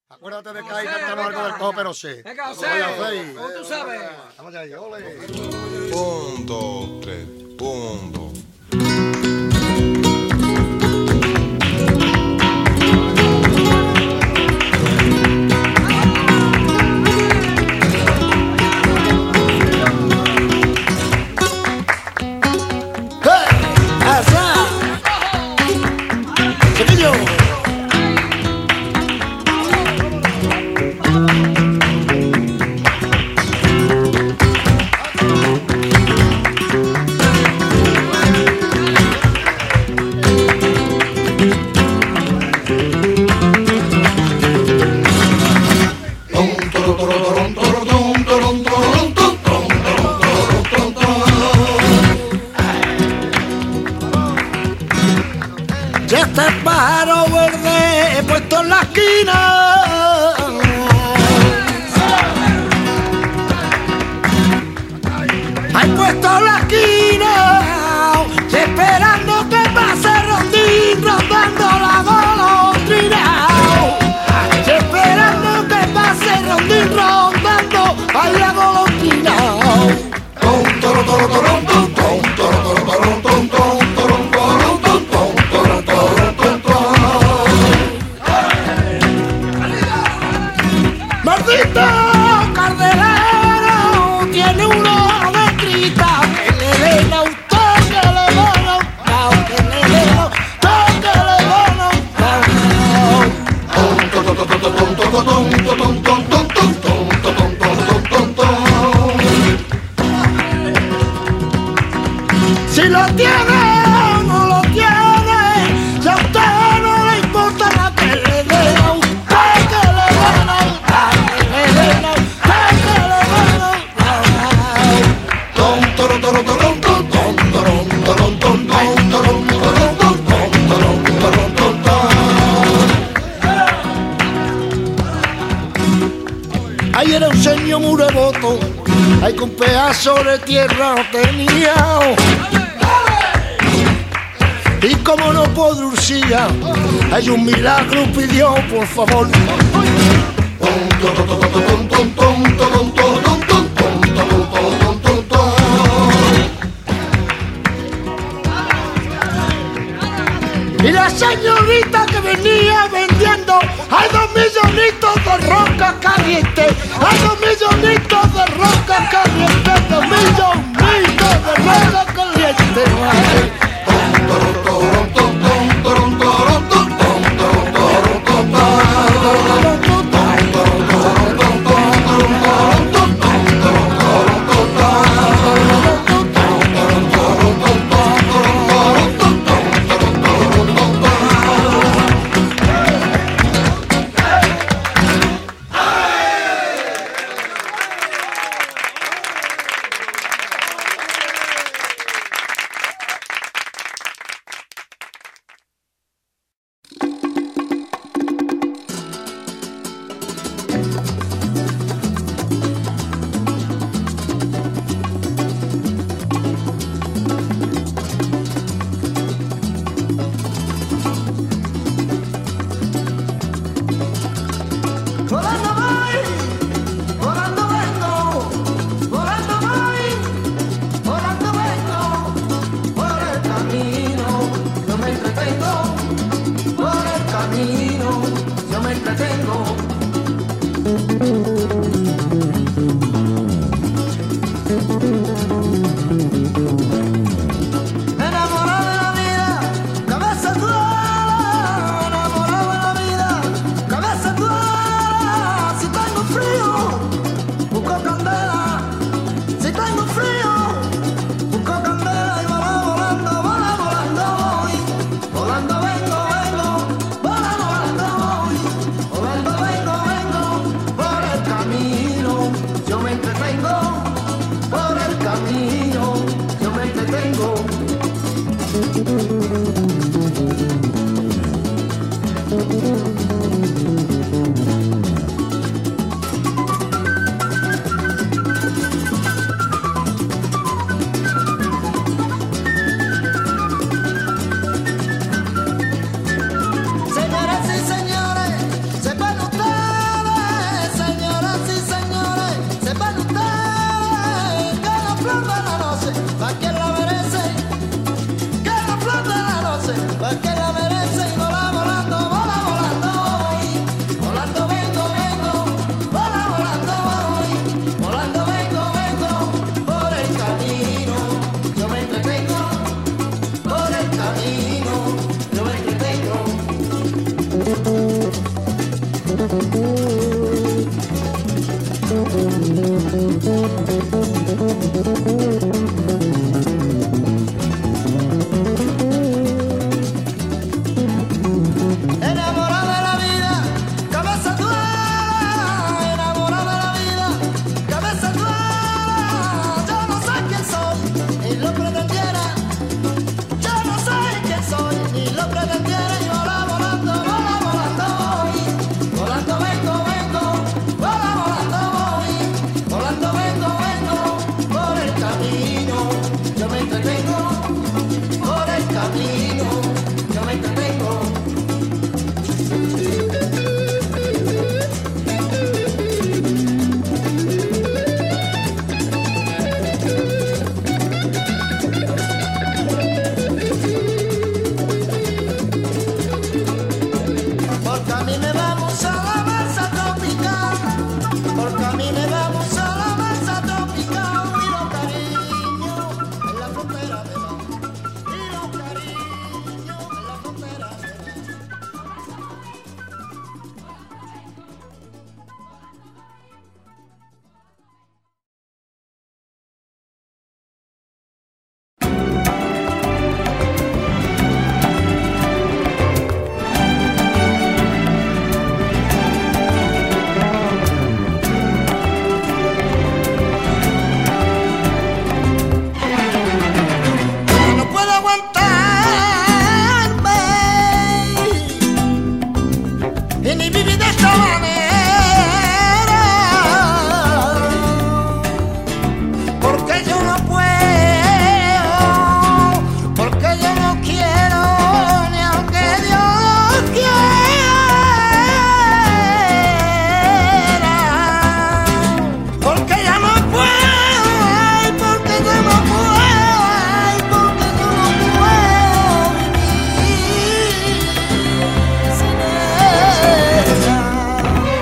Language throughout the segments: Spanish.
Acuérdate de que ahí cantamos algo del cojo, pero sí. Venga, José, ¿cómo tú sabes? Vamos allá, ole. 1, 2, 3, 1, 2. Ya está el pájaro verde puesto en la esquina. Hay puesto en la esquina, esperando que pase Rondín, rondando la golondrina. Esperando que pase Rondín, rondando a la golondrina. ¡Maldito cardelero! Tiene uno de crita que le den a usted, que le den a usted, que le den a usted, que le den a usted. Si lo tiene o no lo tiene, si a usted no le importa nada, que le den a usted, que le den a usted. Ahí era un señor muy devoto, ay, con pedazo de tierra no tenía. Y como no podrucía, hay un milagro pidió, por favor. Y la señorita que venía vendiendo, hay 2 millonitos de roca caliente, hay 2 millonitos de roca caliente, 2 millonitos de roca caliente. Enamorada de la vida, cabeza dura, enamorada de la vida, cabeza dura. Yo no sé quién soy, ni lo pretendiera. Yo no sé quién soy, ni lo pretendiera. Y volando voy, volando vengo, volando voy, volando vengo, por el camino. Yo me entretengo, por el camino, yo me entretengo. Porque a mí me vamos a la masa tropical, porque a mí me vamos a la masa tropical. Y los cariños en la frontera de la, y los cariños en la frontera de la. No puedo aguantarme y ni vivir de esta manera, porque yo no puedo, porque yo no quiero, ni aunque Dios quiera, porque ya no puedo, ay, porque yo no puedo, ay, porque yo no puedo vivir sin ella.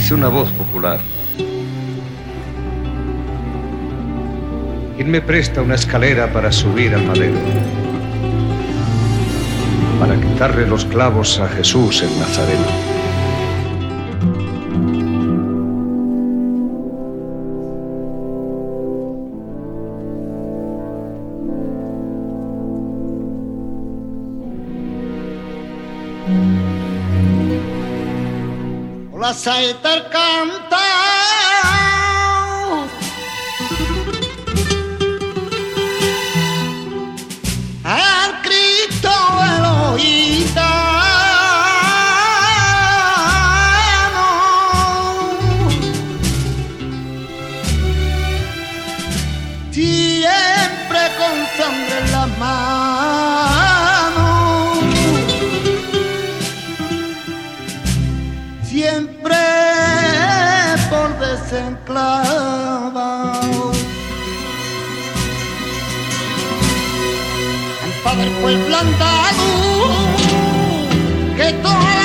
dice una voz popular. ¿Quién me presta una escalera para subir al madero? Para quitarle los clavos a Jesús el Nazareno. La saeta canta al Cristo Elohita, siempre con sangre en las manos, siempre por desenclavado. El Padre fue plantado que todo